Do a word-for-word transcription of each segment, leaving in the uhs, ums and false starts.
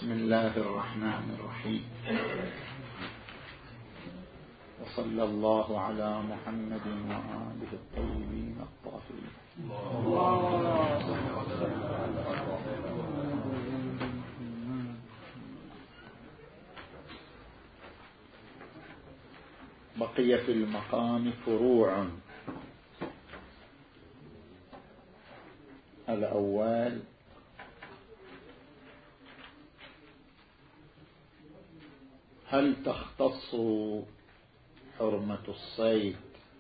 بسم الله الرحمن الرحيم. وصلى الله على محمد وآله الطيبين الطاهرين. بقي في المقام فروع. الأول هل تختص حرمة الصيد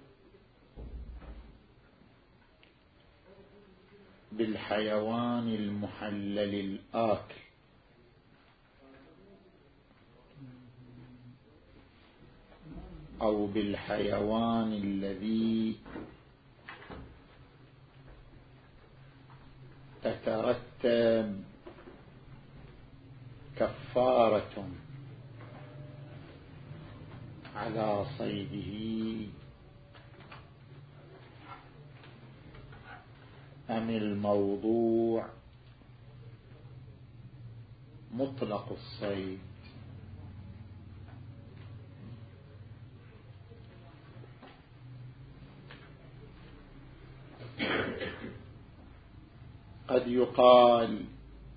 بالحيوان المحلل الآكل أو بالحيوان الذي تترتب كفارة على صيده، أم الموضوع مطلق الصيد؟ قد يقال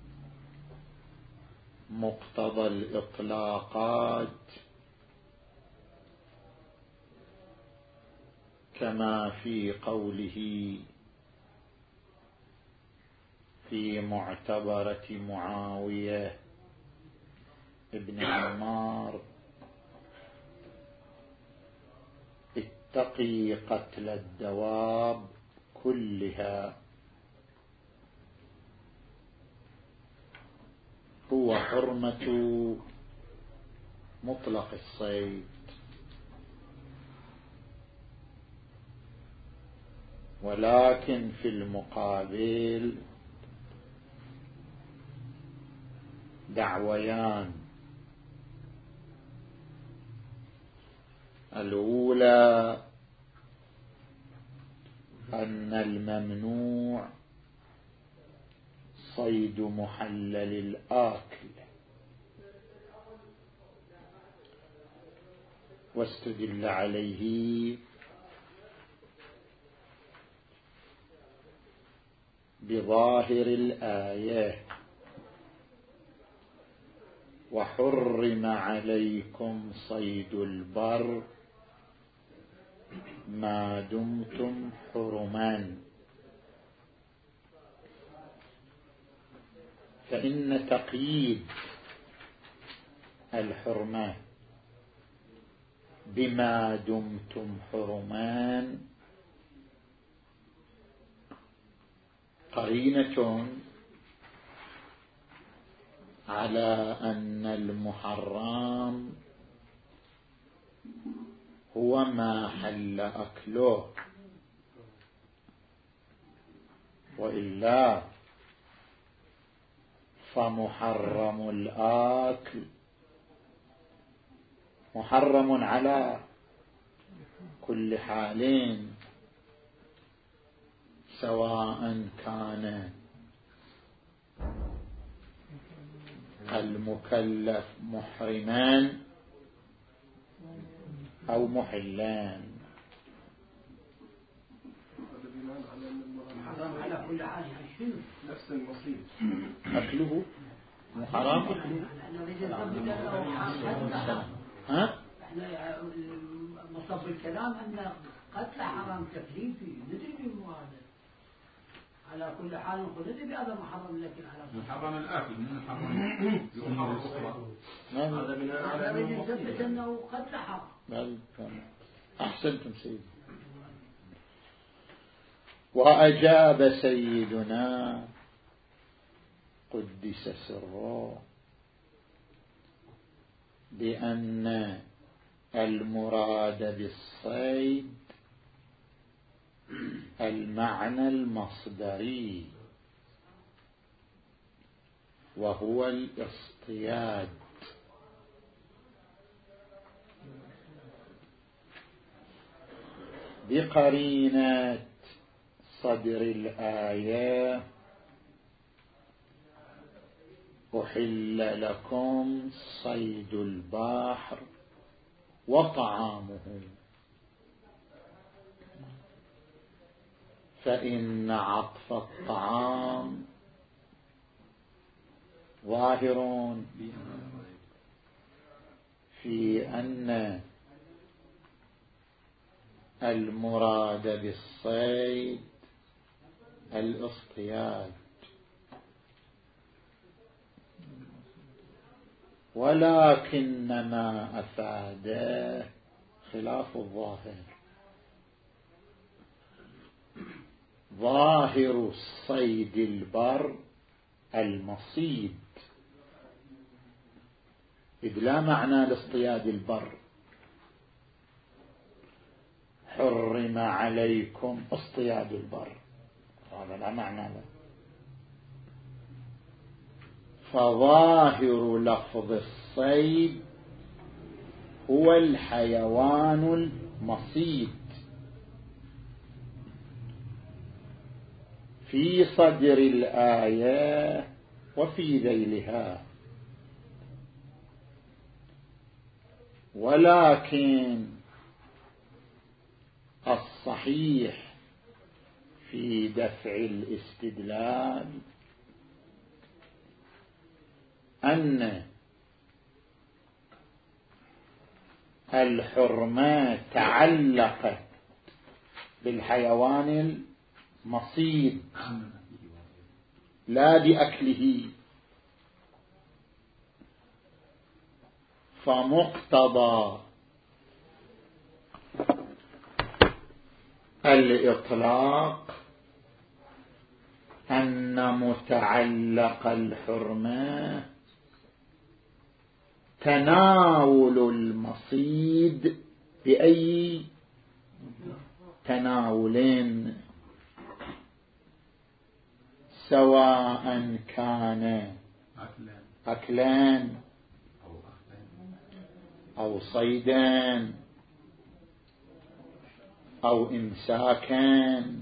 مقتضى الإطلاقات كما في قوله في معتبرة معاوية ابن عمار: اتقي قتل الدواب كلها، هو حرمة مطلق الصيد. ولكن في المقابل دعويان: الأولى أن الممنوع صيد محلل الآكل، واستدل عليه بظاهر الآية: وحرم عليكم صيد البر ما دمتم حرما. فإن تقييد الحرمة بما دمتم حرمان قرينة على أن المحرم هو ما حل أكله، وإلا فمحرم الآكل محرم على كل حال، سواء كان المكلف محرمان أو محلان. محرم على كل حال، نفس المصير أكله محرم أكله. ها؟ احنا مصب الكلام أن قتل حرام تكليفي، ندري بمو هذا على كل حال، نقول ندري بهذا محرم، لكن على محرم الآكل من محرم هذا من هذا يثبت أنه قتل حرام. أحسنتم سيدي. وأجاب سيدنا قدس سره بأن المراد بالصيد المعنى المصدري، وهو الاصطياد، بقرينة صدر الآية: أحل لكم صيد البحر وطعامه، فإن عطف الطعام ظاهر في أن المراد بالصيد الاصطياد، ولكن ما أفاده خلاف الظاهر. ظاهر الصيد البر المصيد، إذ لا معنى لاصطياد البر. حرم عليكم اصطياد البر، هذا لا معنى له. فظاهر لفظ الصيد هو الحيوان المصيد في صدر الآية وفي ذيلها، ولكن الصحيح في دفع الاستدلال أن الحرمة تعلقت بالحيوان المصيد لا بأكله، فمقتضى الإطلاق أن متعلق الحرمة تناول المصيد بأي تناولين، سواء كان أكلان أو صيدان أو إمساكان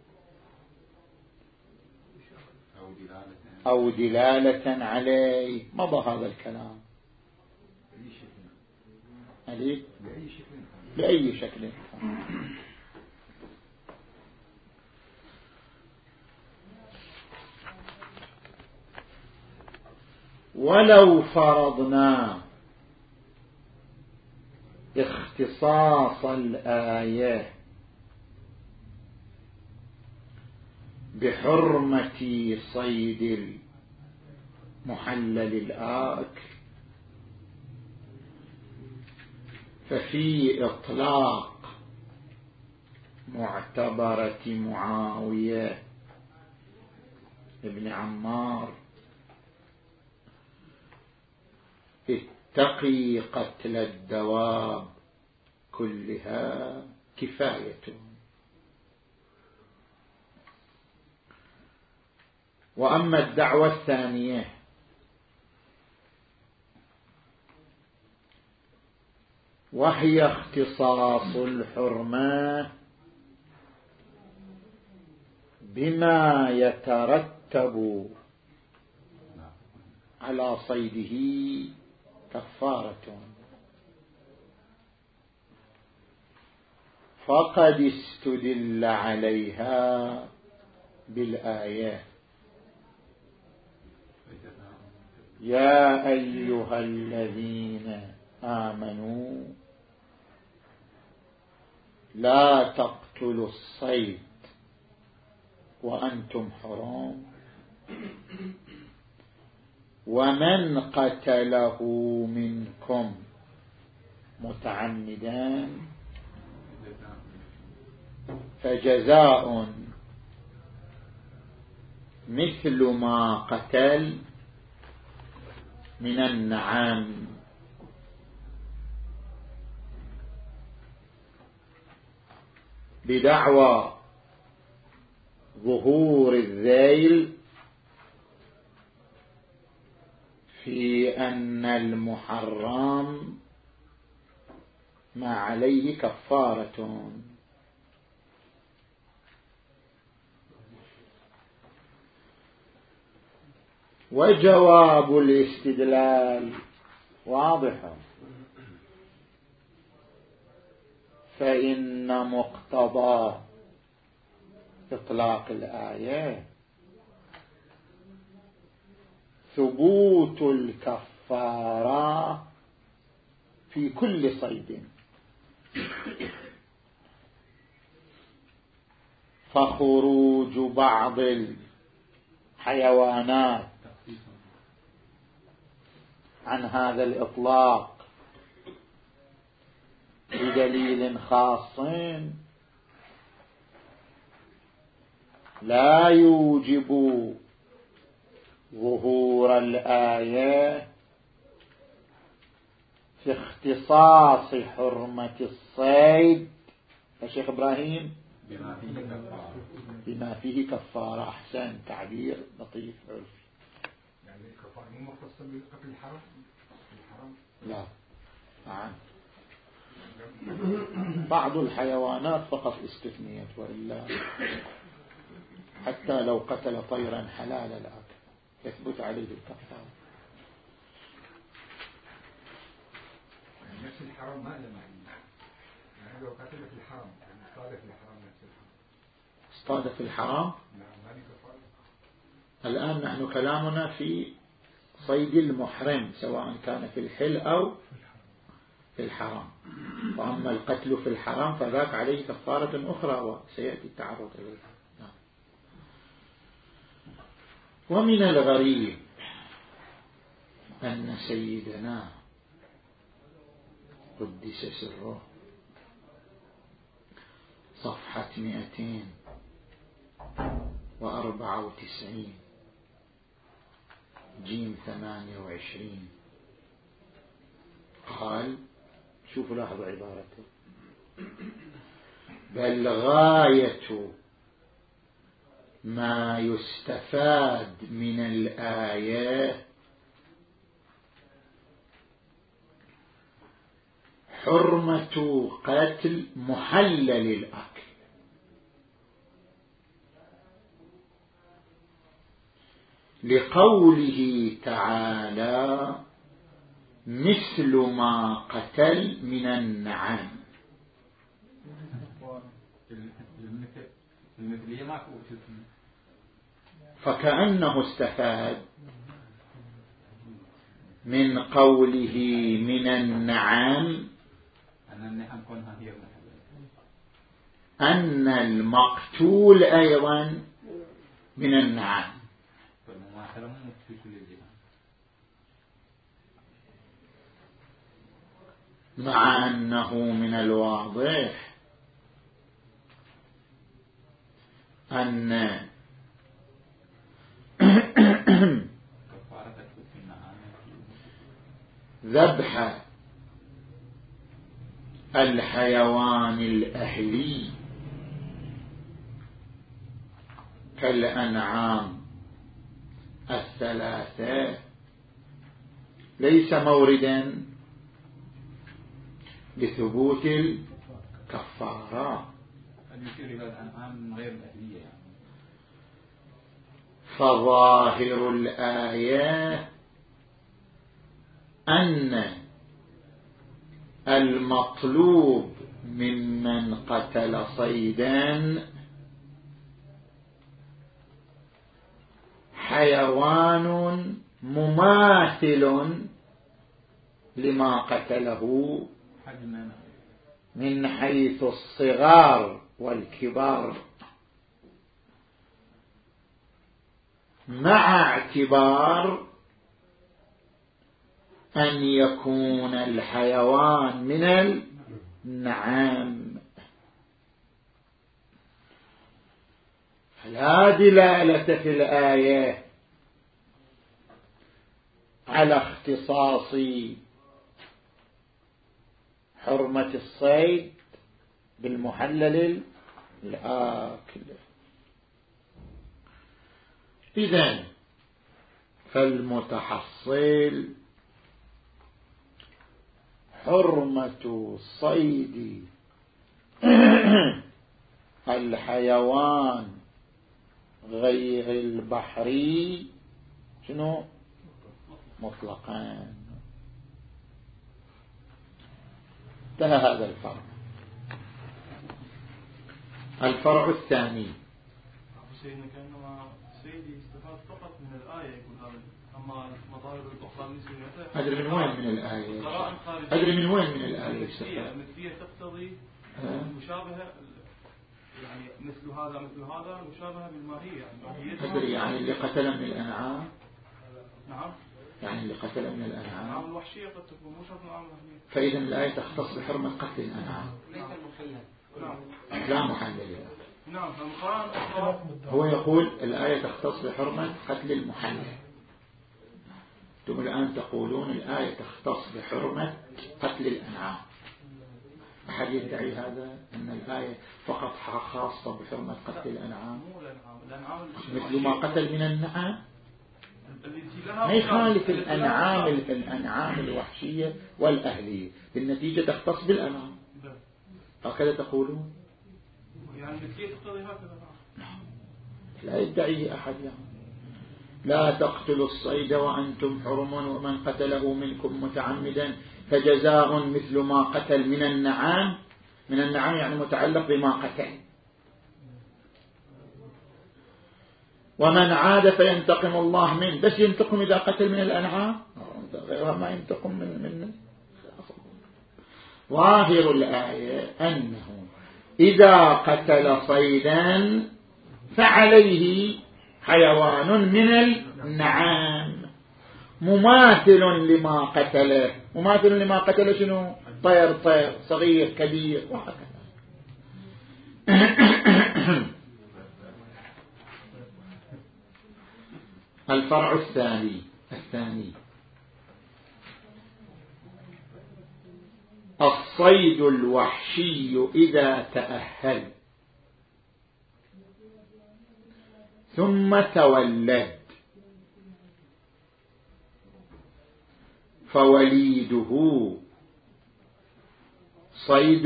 أو دلالة عليه. مضى هذا الكلام عليه بأي شكل. ولو فرضنا اختصاص الآية بحرمة صيد المحلل الآكل، ففي إطلاق معتبرة معاوية ابن عمار اتقي قتل الدواب كلها كفاية. وأما الدعوة الثانية وهي اختصاص الحرمة بما يترتب على صيده كفارة، فقد استدل عليها بالآية: يا أيها الذين آمنوا لا تقتلوا الصيد وأنتم حرم، ومن قتله منكم متعمدا فجزاء مثل ما قتل من النعم. بدعوى ظهور الذيل في أن المحرم ما عليه كفارة. وجواب الاستدلال واضح، فإن مقتضى إطلاق الآية ثبوت الكفارة في كل صيد، فخروج بعض الحيوانات عن هذا الإطلاق بدليل خاص لا يوجب ظهور الآية في اختصاص حرمة الصيد يا شيخ إبراهيم بما فيه كفارة. بما فيه كفارة. أحسن تعبير لطيف عرفي. يعني الكفارة مو مختصة بقتل الحرام؟ الحرام لا نعم، بعض الحيوانات فقط استثنيت، وإلا حتى لو قتل طيرا حلال الأكل يثبت عليه الكفارة. يعني نفس الحرام ما له معنى، يعني لو قتل في الحرام يعني اصطاد في الحرام نفس الحرام اصطاد في الحرام. نعم ما له كفارة. الآن نحن كلامنا في صيد المحرم سواء كان في الحل أو في الحرام، وأما القتل في الحرام فذاك عليه كفارة أخرى وسيأتي التعرض إليها. ومن الغريب أن سيدنا قدس سره صفحة مئتين وأربعة وتسعين جيم ثمانية وعشرين قال، شوفوا لاحظوا عبارته: بل غاية ما يستفاد من الآية حرمة قتل محلل الأكل، لقوله تعالى مثل ما قتل من النعم. فكأنه استفاد من قوله من النعم أن المقتول أيضا من النعم، مع أنه من الواضح أن ذبح الحيوان الأهلي كالأنعام الثلاثة ليس موردا لثبوت الكفارة، فظاهر الآية أن المطلوب ممن قتل صيدا حيوان مماثل لما قتله من حيث الصغار والكبار، مع اعتبار أن يكون الحيوان من النعام. فلا دلالة في الآية على اختصاص حرمة الصيد بالمحلل الآكل. إذن فالمتحصل حرمة صيد الحيوان غير البحري شنو مطلقا. انتهى هذا الفرع. الفرع الثاني سيدنا كأنما سيدي استفاد فقط من الآية يقول هذا، أما المظاهر الأخرى مثل أدري من وين من الآية أدري من وين من الآية المثلية تقتضي مشابهة، يعني مثل هذا مثل هذا مشابهة بالماهية. أدري يعني اللي قتل من الأنعام. نعم يعني اللي قتل من الأنعام الأنعام الوحشية قد تكون مو شرط الأنعام الوحشية. فإذا الآية تختص بحرمة قتل الأنعام. نعم لا محلل. نعم هو يقول الآية تختص بحرمة قتل المحلل. ثم الآن تقولون الآية تختص بحرمة قتل الأنعام. أحد يدعي هذا أن الآية فقط خاصة بحرمة قتل الأنعام مثل ما قتل من النعام؟ ما يخالف الأنعام الأنعام الوحشية والأهلية بالنتيجة تختص بالأنعام. هكذا تقولون؟ يعني مثلية تقتضي هكذا. لا يدعيه أحد يعني لا تقتلوا الصيد وأنتم حرم ومن قتله منكم متعمدا فجزاء مثل ما قتل من النعام. من النعام يعني متعلق بما قتل. ومن عاد فينتقم الله منه. بس ينتقم إذا قتل من الأنعام غيرها ما ينتقم من منه. ظاهر الآية أنه إذا قتل صيدا فعليه حيوان من النعام مماثل لما قتله. مماثل لما قتله شنو؟ طير طير صغير كبير وهكذا. الفرع الثاني الثاني الصيد الوحشي إذا تأهل ثم تولد فوليده صيد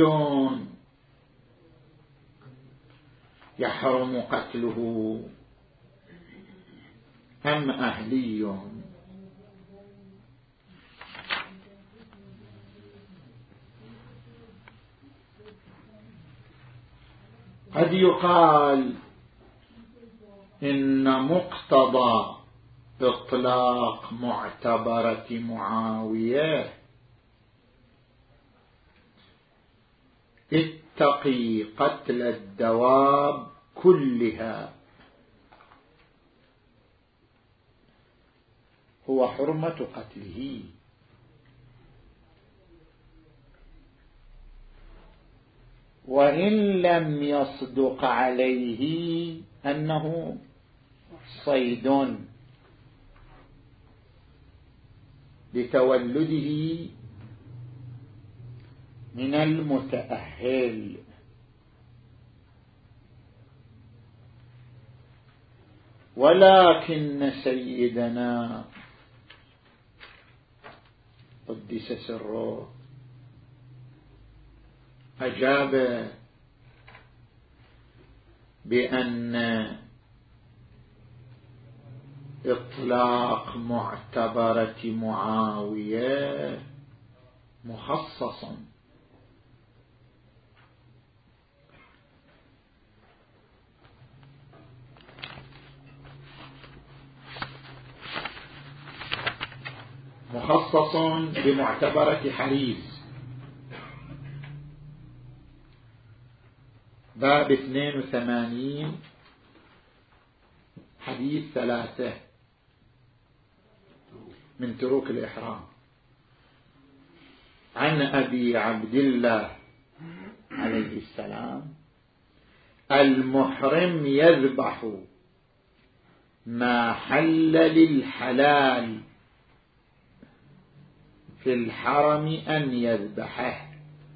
يحرم قتله أم أهلي؟ قد يقال إن مقتضى إطلاق معتبرة معاوية اتقي قتل الدواب كلها هو حرمة قتله. وإن لم يصدق عليه أنه صيد لتولده من المتأهل. ولكن سيدنا قدس سره أجاب بأن إطلاق معتبرة معاوية مخصص مخصص بمعتبرة حريز باب اثنين وثمانين حديث ثلاثة من تروك الإحرام عن أبي عبد الله عليه السلام المحرم يذبح ما حل للحلال في الحرم أن يذبحه.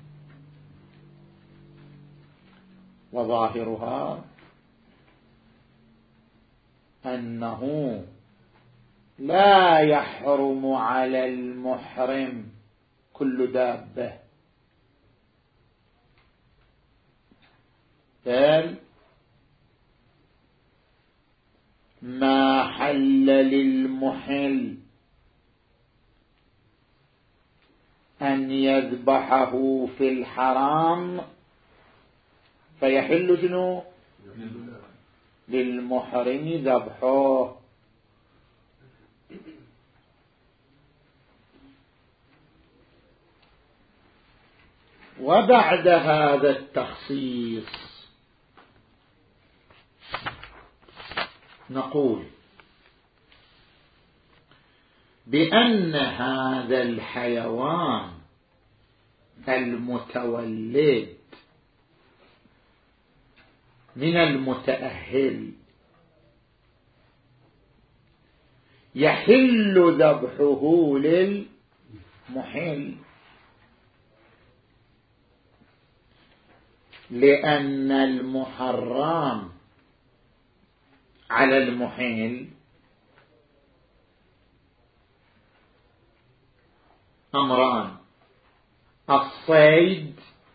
وظاهرها أنه لا يحرم على المحرم كل دابة بل ما حل للمحل أن يذبحه في الحرام فيحل شنو للمحرم ذبحه. وبعد هذا التخصيص نقول بأن هذا الحيوان المتولد من المتأهل يحل ذبحه للمحل، لأن المحرم على المحل أمران: الصيد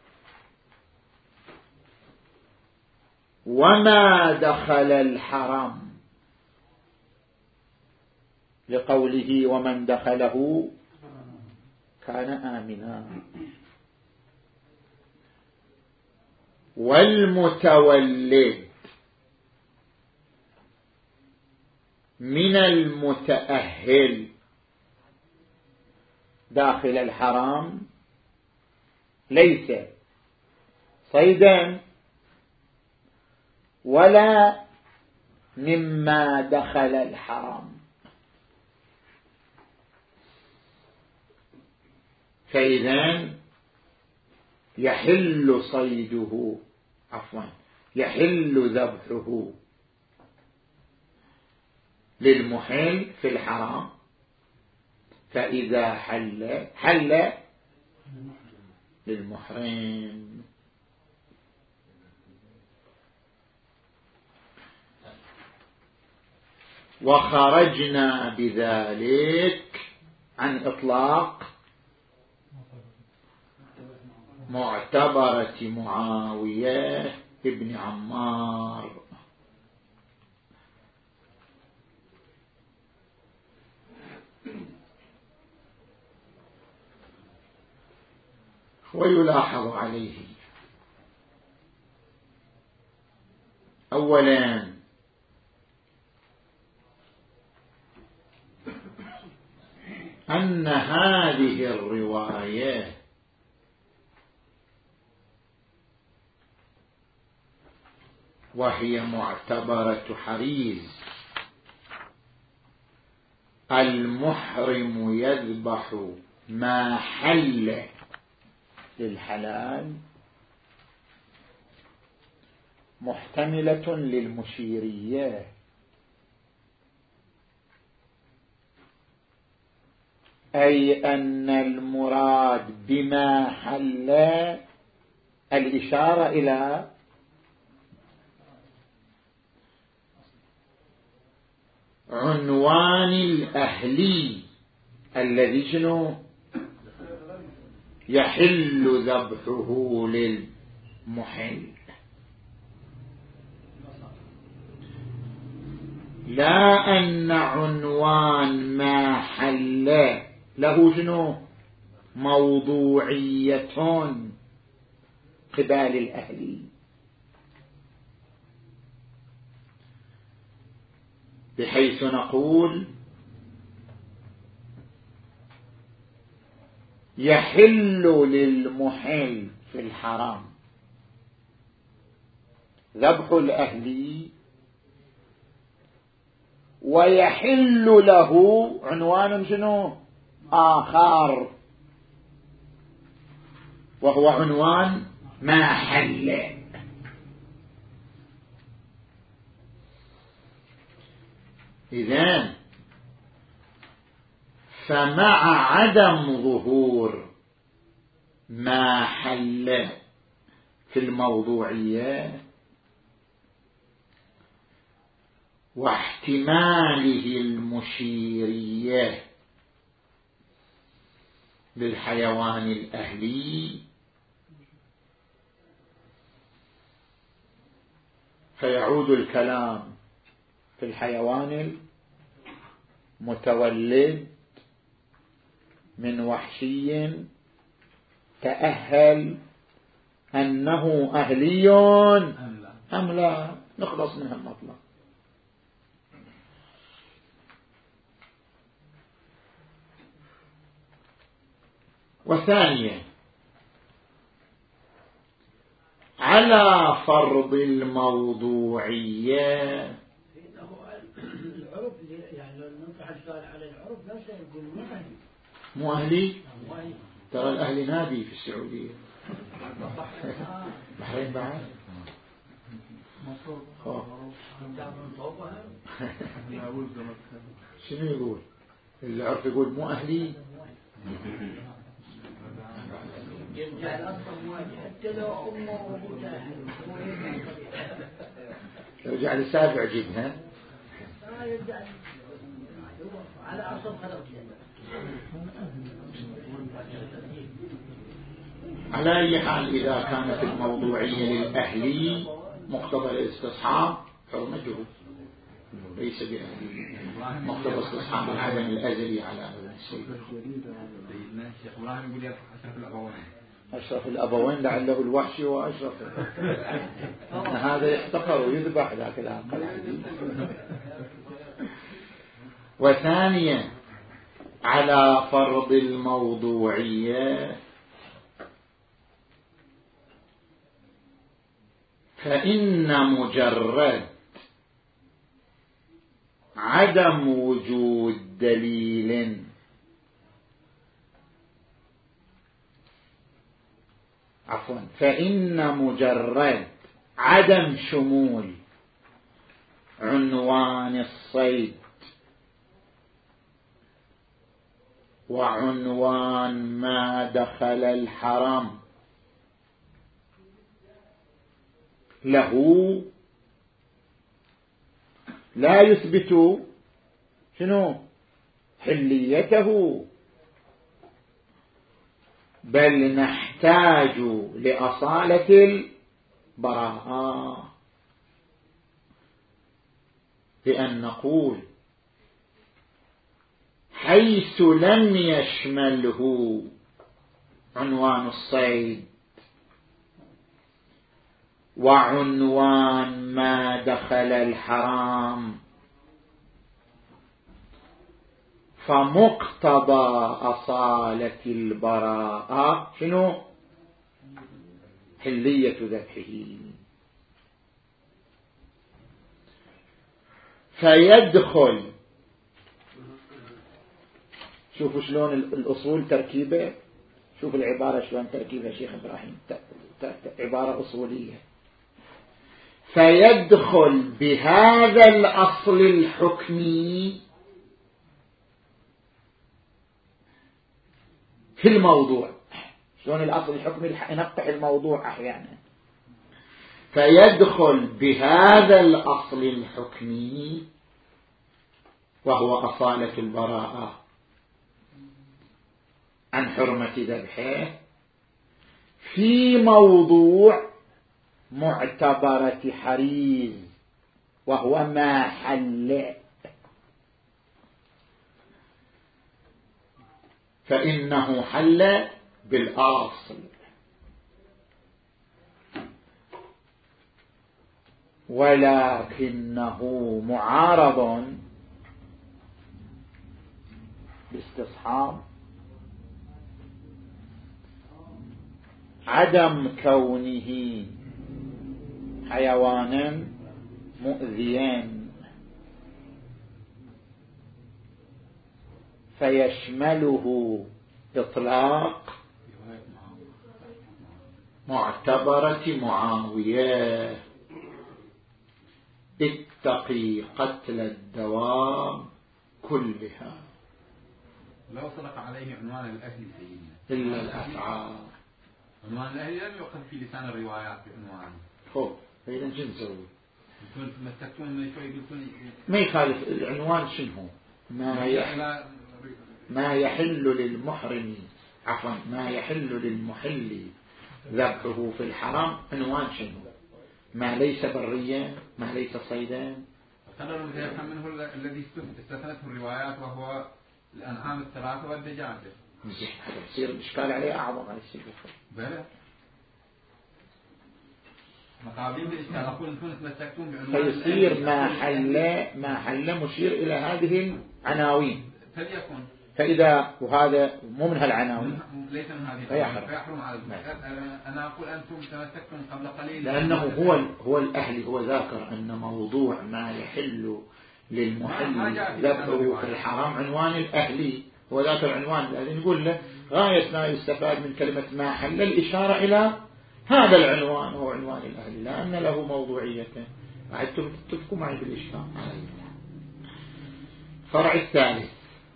وما دخل الحرم، لقوله ومن دخله كان آمنا. والمتولد من المتأهل داخل الحرم ليس صيدا ولا مما دخل الحرم، فإذا يحل صيده عفوا يحل ذبحه للمحل في الحرام، فإذا حل حل للمحرم. وخرجنا بذلك عن إطلاق معتبرة معاوية ابن عمار. ويلاحظ عليه أولا أن هذه الرواية وهي معتبرة حريز المحرم يذبح ما حل للحلال محتملة للمشيرية، أي أن المراد بما حل الإشارة إلى عنوان الأهلي الذي شنو يحل ذبحه للمحل، لا أن عنوان ما حل له شنو موضوعية قبال الأهلي، بحيث نقول يحل للمحل في الحرام ذبح الأهلي، ويحل له عنوان شنو آخر وهو عنوان ما حل. إذن فمع عدم ظهور ما حل في الموضوعية واحتماله المشيرية للحيوان الأهلي، فيعود الكلام في الحيوان المتولد من وحشي تأهل أنه أهلي أم لا، نخلص من المطلب. وثانيا على فرض الموضوعية، العرف يعني لو نطرح السؤال على العرف نفسه يقول مو أهلي. مو أهلي؟ ترى الأهلي نادي في السعودية. بحرين بعد شنو يقول؟ العرف يقول مو أهلي. يرجع الأصل مواجه حتى لو أمه وأبوها يرجع لسابع جدها على أصل خلقته. على أي حال إذا كانت الموضوعية للأهلي مقتضى الاستصحاب حرمته ليس بأهلي، مقتضى استصحاب العدم الأزلي على هذا الشيء. سيدنا الشيخ إبراهيم يقول لك أشرف الأبوين، أشرف الأبوين لعله الوحشي وأشرف هذا يحتقر ويذبح ذاك العقل. وثانيا على فرض الموضوعية، فإن مجرد عدم وجود دليل عفوا فإن مجرد عدم شمول عنوان الصيد وعنوان ما دخل الحرم له لا يثبت شنو حليته، بل نحتاج لأصالة البراءة بأن نقول حيث لم يشمله عنوان الصيد وعنوان ما دخل الحرام، فمقتضى أصالة البراءة شنو حلية ذبحه. فيدخل، شوفوا شلون الأصول تركيبة، شوف العبارة شلون تركيبها شيخ إبراهيم، عبارة أصولية. فيدخل بهذا الأصل الحكمي في الموضوع. شلون الأصل الحكمي ينقح الموضوع أحيانا. فيدخل بهذا الأصل الحكمي وهو أصالة البراءة عن حرمة ذبحه في موضوع معتبرة حريز وهو ما حل، فإنه حل بالأصل، ولكنه معارض باستصحاب عدم كونه حيوانا مؤذيا، فيشمله إطلاق معتبرة معاوية اتقي قتل الدواب كلها. لو صدق عليه عنوان الأهل سيدنا إلا الأفعال. عنوان الأهل لم يؤخذ في لسان الروايات بعنوان. خب فإذا شو نسوي؟ كنت مسكتون من شوي قلتون ما يخالف العنوان شنو؟ ما يحل ما يحل للمحرم عفوا ما يحل للمحل ذبحه في الحرام عنوان شنو؟ ما ليس بريا، ما ليس صيدا، خلل يفهم منه الذي استثنته الروايات وهو الأنعام الثلاثة والدجاجة. يصير الإشكال عليه أعظم على السيد. بلى مقابلين بالإشكال أقول أنتم تمسكتون بعنوان فيصير ما حل ما حل مشير إلى هذه العناوين فليكن. فإذا وهذا مو من هالعناوين ليس من هذه فيحرم, فيحرم على المسألة. أنا أقول أنتم تمسكتم قبل قليل لأنه هو هو الأهلي هو ذاكر أن موضوع ما يحل للمحل ذبحه في الحرام عنوان الأهلي، هو ذاكر عنوان الأهلي. نقول له غاية ما يستفاد من كلمة ما حل الإشارة إلى هذا العنوان هو عنوان الأهلي لأن له موضوعية. تتفقوا معي بالإشكال. فرع الثالث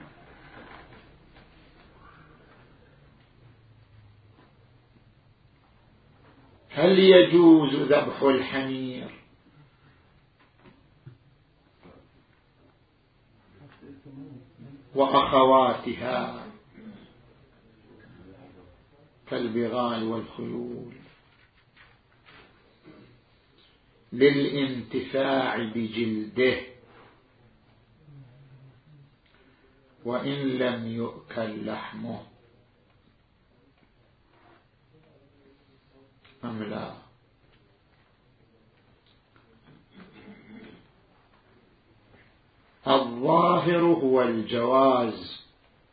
هل يجوز ذبح الحمير وأخواتها كالبغال والخيول للانتفاع بجلده وإن لم يؤكل لحمه أم لا؟ الظاهر هو الجواز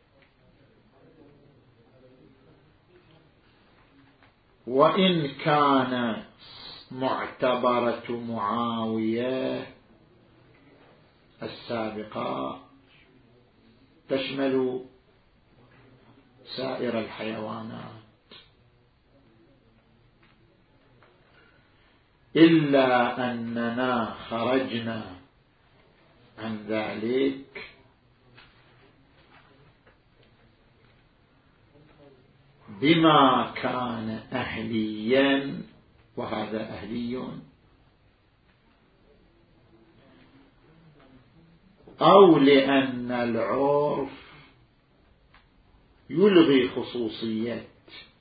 وإن كان معتبرة معاوية السابقة تشمل سائر الحيوانات إلا أننا خرجنا عن ذلك بما كان أهليا وهذا أهلي أو لأن العرف يلغي خصوصية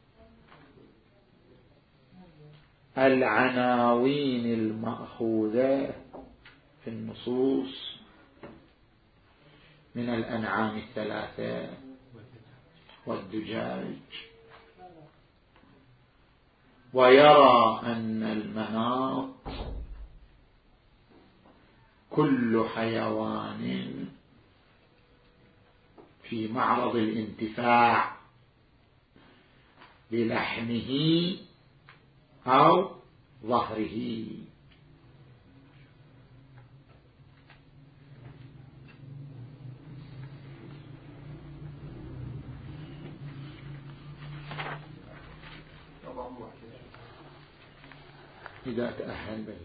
العناوين المأخوذة في النصوص من الأنعام الثلاثة والدجاج ويرى أن المناط كل حيوان في معرض الانتفاع بلحمه أو ظهره. إذا تأهل به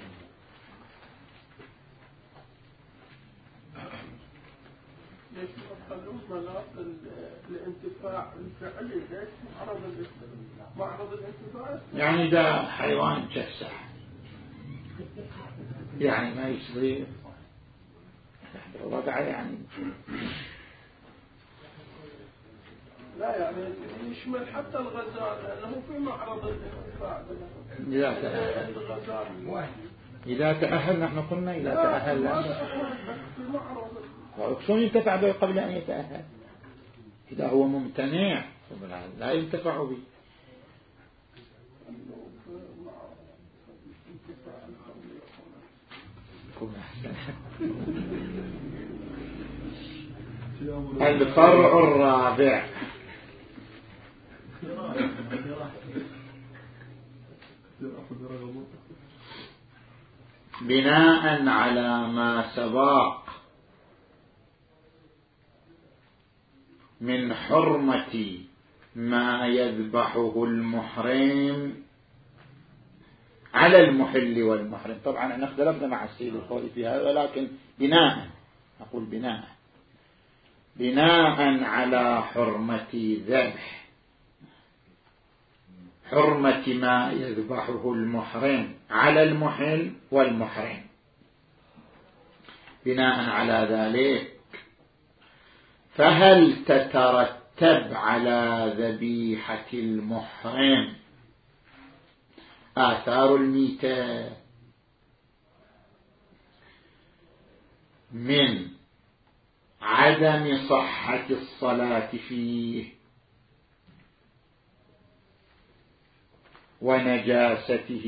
ليش تخلون مناط الانتفاع الفعلي؟ ليش معرض معرض الانتفاع؟ يعني ده حيوان جسح يعني ما يصير وضع يعني لا يعني يشمل حتى الغزال لأنه في معرض الانتفاع. إذا تأهل إذا تأهل نحن قلنا إذا تأهل لا شلون ينتفع به قبل أن يتأهل؟ إذا هو ممتنع لا ينتفع به. الفرع الرابع بناء على ما سبق من حرمة ما يذبحه المحرم على المحل والمحرم. طبعا احنا اختلفنا مع السيد الخولي في هذا ولكن بناء أقول بناء بناء على حرمة ذبح حرمة ما يذبحه المحرم على المحل والمحرم. بناء على ذلك فهل تترتب على ذبيحة المحرم آثار الميتة من عدم صحة الصلاة فيه ونجاسته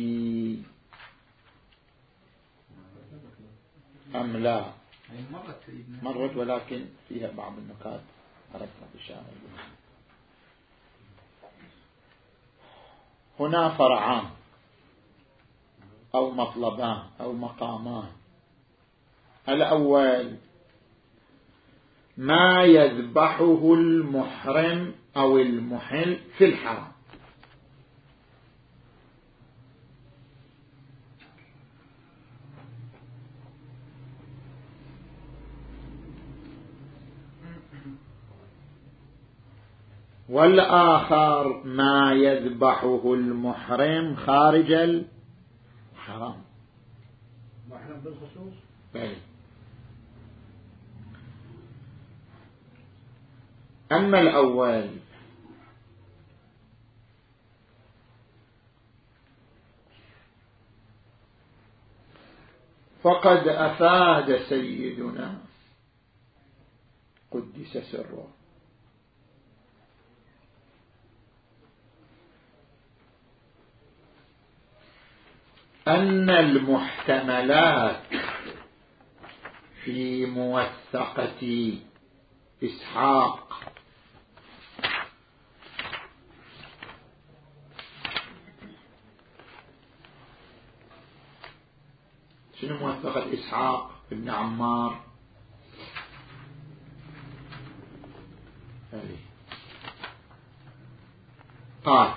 أم لا؟ مرت ولكن فيها بعض النكات أردنا بشارة. هنا فرعان أو مطلبان أو مقامان. الأول ما يذبحه المحرم أو المحل في الحرم، والآخر ما يذبحه المحرم خارج الحرم. محرم بالخصوص. بل. أما الأول فقد أفاد سيدنا قدس سره أن المحتملات في موثقة إسحاق شنو موثقة إسحاق ابن عمار؟ قال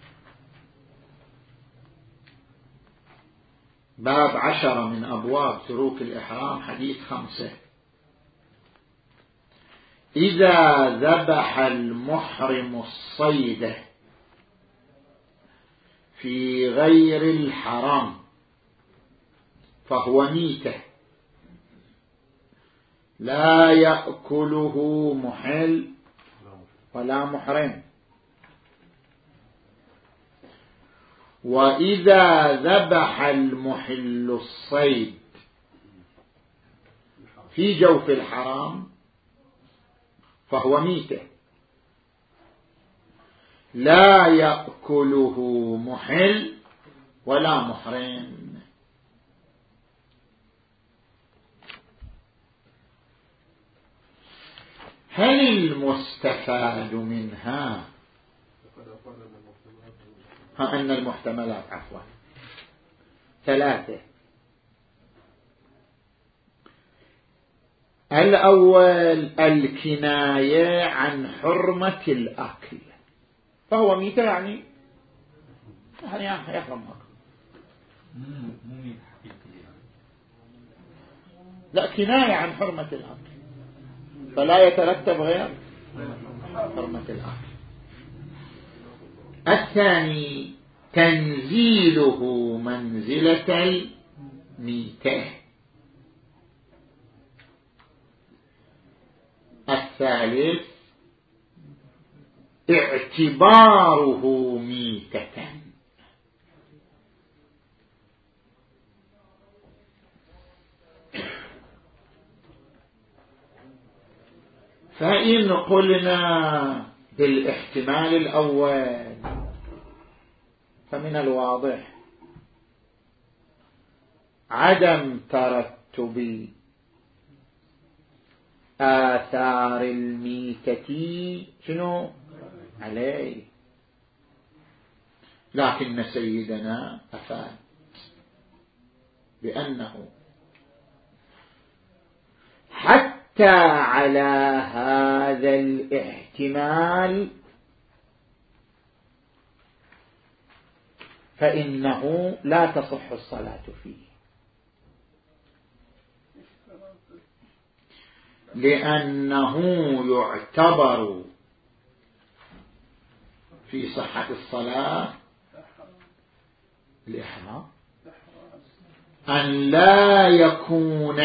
باب عشرة من أبواب تروك الإحرام حديث خمسة: إذا ذبح المحرم الصيد في غير الحرام فهو ميتة لا يأكله محل ولا محرم. وإذا ذبح المحل الصيد في جوف الحرام فهو ميتة لا يأكله محل ولا محرم. هل المستفاد منها ها أن المحتملات عفوا ثلاثة: الأول الكناية عن حرمة الأكل، فهو ميتة يعني يعني يحرم أكل، لا كناية عن حرمة الأكل فلا يترتب غير حرمة الأكل. الثاني تنزيله منزلة الميتة. الثالث اعتباره ميتة. فإن قلنا بالاحتمال الأول فمن الواضح عدم ترتب آثار الميتة شنو عليه، لكن سيدنا أفاد بأنه حتى على هذا الاحتمال فإنه لا تصح الصلاة فيه، لأنه يعتبر في صحة الصلاة الإحرام أن لا يكون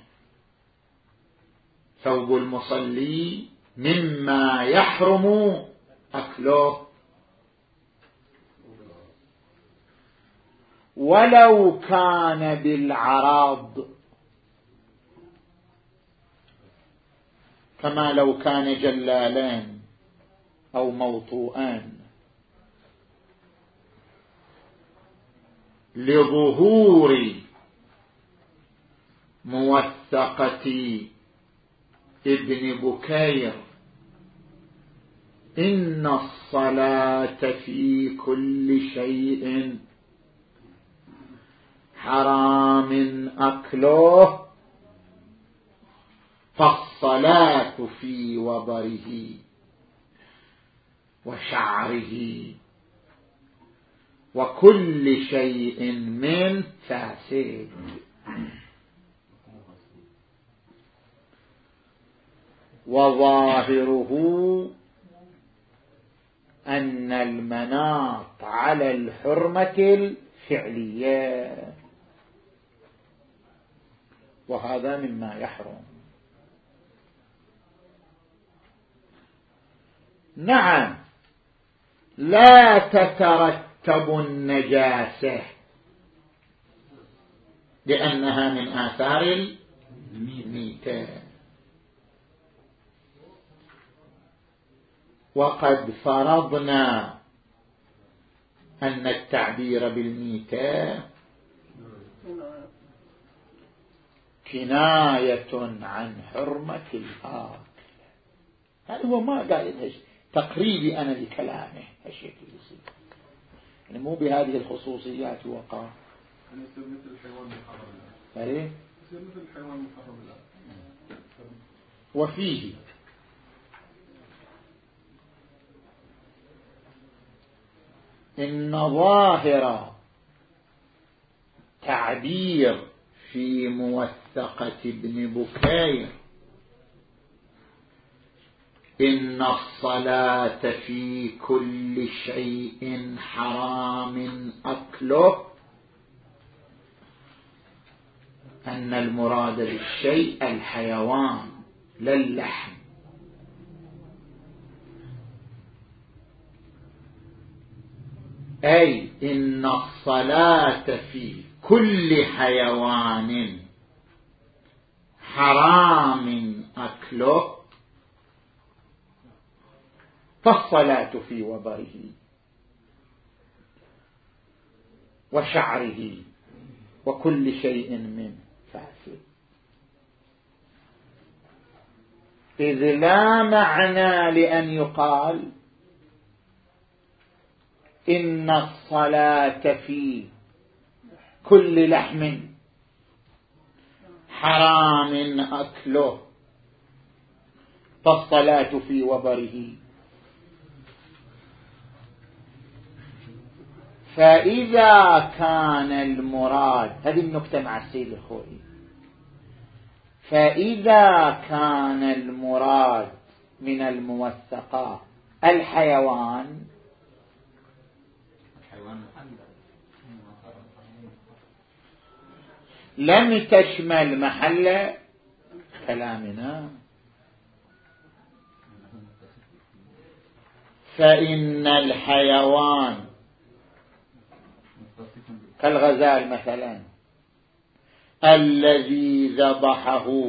ثوب المصلي مما يحرم أكله، ولو كان بالعراض كما لو كان جلالان أو موطوءان لظهور موثقة ابن بكير إن الصلاة في كل شيء حرام أكله فالصلاة في وبره وشعره وكل شيء من فاسد. وظاهره أن المناط على الحرمة الفعلية، وهذا مما يحرم. نعم لا تترتب النجاسة لأنها من آثار الميتة، وقد فرضنا أن التعبير بالميتة كناية عن حرمة الآكل. هذا هو ما قاعد تقريبي أنا لكلامه هالشكل يصير، يعني مو بهذه الخصوصيات وقع. يعني يصير مثل الحيوان المحرم الآن. أيه؟ يصير مثل الحيوان المحرم الآن. وفيه إن ظاهر تعبير في موثقة ابن بكير إن الصلاة في كل شيء حرام أكله أن المراد بالشيء الحيوان لا اللحم، أي إن الصلاة في كل حيوان حرام أكله فالصلاة في وبره وشعره وكل شيء منه فاسد، إذ لا معنى لأن يقال إن الصلاة في كل لحم حرام أكله فالصلاة في وبره. فإذا كان المراد، هذه النكتة مع السيد الخوئي، فإذا كان المراد من الموثقات الحيوان لم تشمل محل كلامنا، فإن الحيوان كالغزال مثلا الذي ذبحه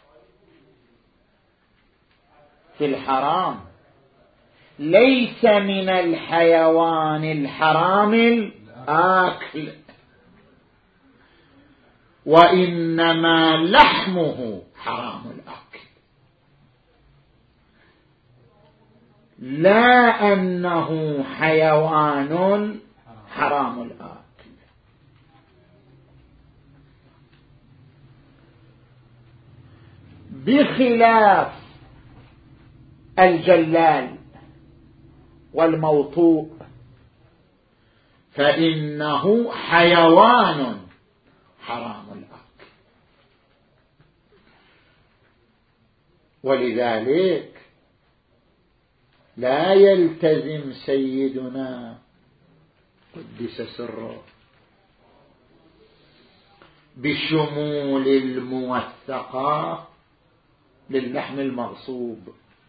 في الحرام ليس من الحيوان الحرام الآكل، وإنما لحمه حرام الأكل، لا أنه حيوان حرام الأكل. بخلاف الجلال والموطوء فإنه حيوان حرام الأكل، ولذلك لا يلتزم سيدنا قدس سره بشمول الموثقة للحم المغصوب،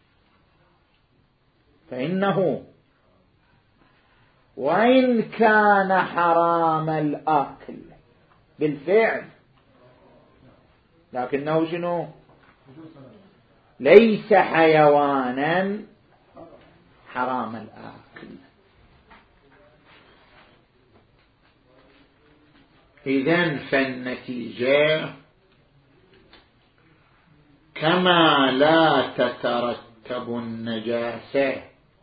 فإنه وإن كان حرام الأكل بالفعل لكنه شنو ليس حيوانا حرام الآكل. إذن فالنتيجة كما لا تترتب النجاسة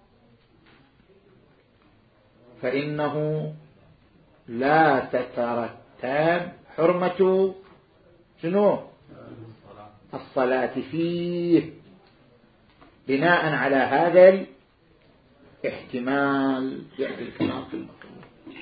فإنه لا تترتب حرمة شنو الصلاة فيه، بناء على هذا الاحتمال يأتي الكلام في المقام.